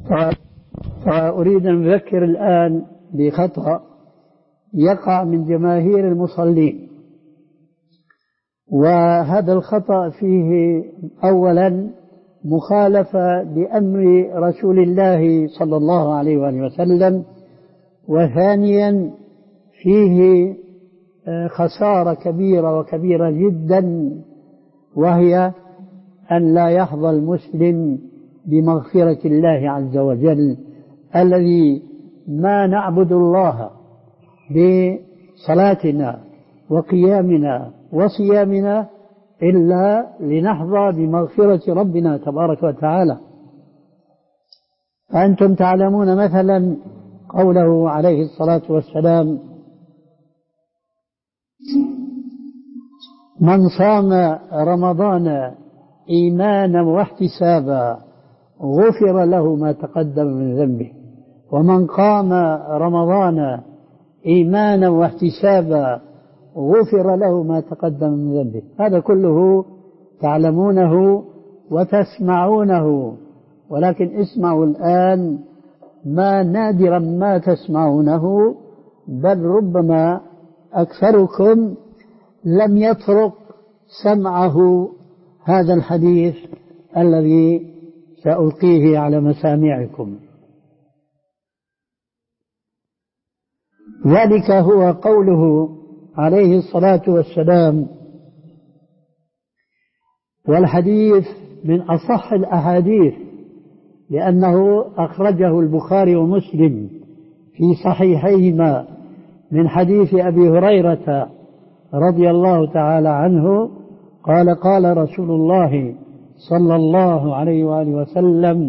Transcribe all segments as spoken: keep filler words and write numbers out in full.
فأريد أن أذكر الآن بخطأ يقع من جماهير المصلين، وهذا الخطأ فيه أولا مخالفة لأمر رسول الله صلى الله عليه وآله وسلم، وثانيا فيه خسارة كبيرة وكبيرة جدا، وهي أن لا يحظى المسلم بمغفرة الله عز وجل، الذي ما نعبد الله بصلاتنا وقيامنا وصيامنا إلا لنحظى بمغفرة ربنا تبارك وتعالى. فأنتم تعلمون مثلا قوله عليه الصلاة والسلام: من صام رمضان إيمانا واحتسابا غفر له ما تقدم من ذنبه، ومن قام رمضان إيمانا واحتسابا غفر له ما تقدم من ذنبه. هذا كله تعلمونه وتسمعونه، ولكن اسمعوا الآن ما نادرا ما تسمعونه، بل ربما أكثركم لم يطرق سمعه هذا الحديث الذي سألقيه على مسامعكم. ذلك هو قوله عليه الصلاة والسلام، والحديث من أصح الأحاديث لأنه أخرجه البخاري ومسلم في صحيحيهما من حديث أبي هريرة رضي الله تعالى عنه قال: قال رسول الله صلى الله عليه وآله وسلم: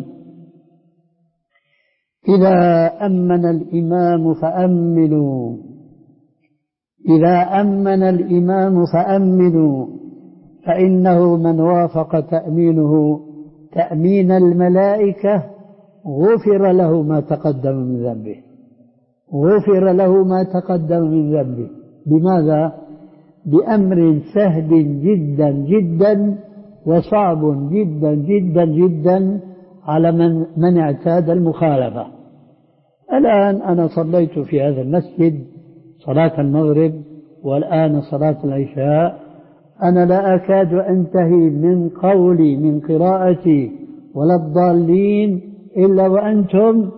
إذا أمن الإمام فأمنوا إذا أمن الإمام فأمنوا فإنه من وافق تأمينه تأمين الملائكة غفر له ما تقدم من ذنبه غفر له ما تقدم من ذنبه. بماذا؟ بأمر سهل جدا جدا وصعب جدا جدا جدا على من, من اعتاد المخالفة. الآن أنا صليت في هذا المسجد صلاة المغرب والآن صلاة العشاء، أنا لا أكاد أنتهي من قولي من قراءتي ولا الضالين إلا وأنتم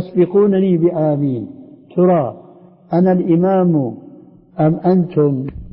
تسبقونني بآمين. ترى أنا الإمام أم أنتم؟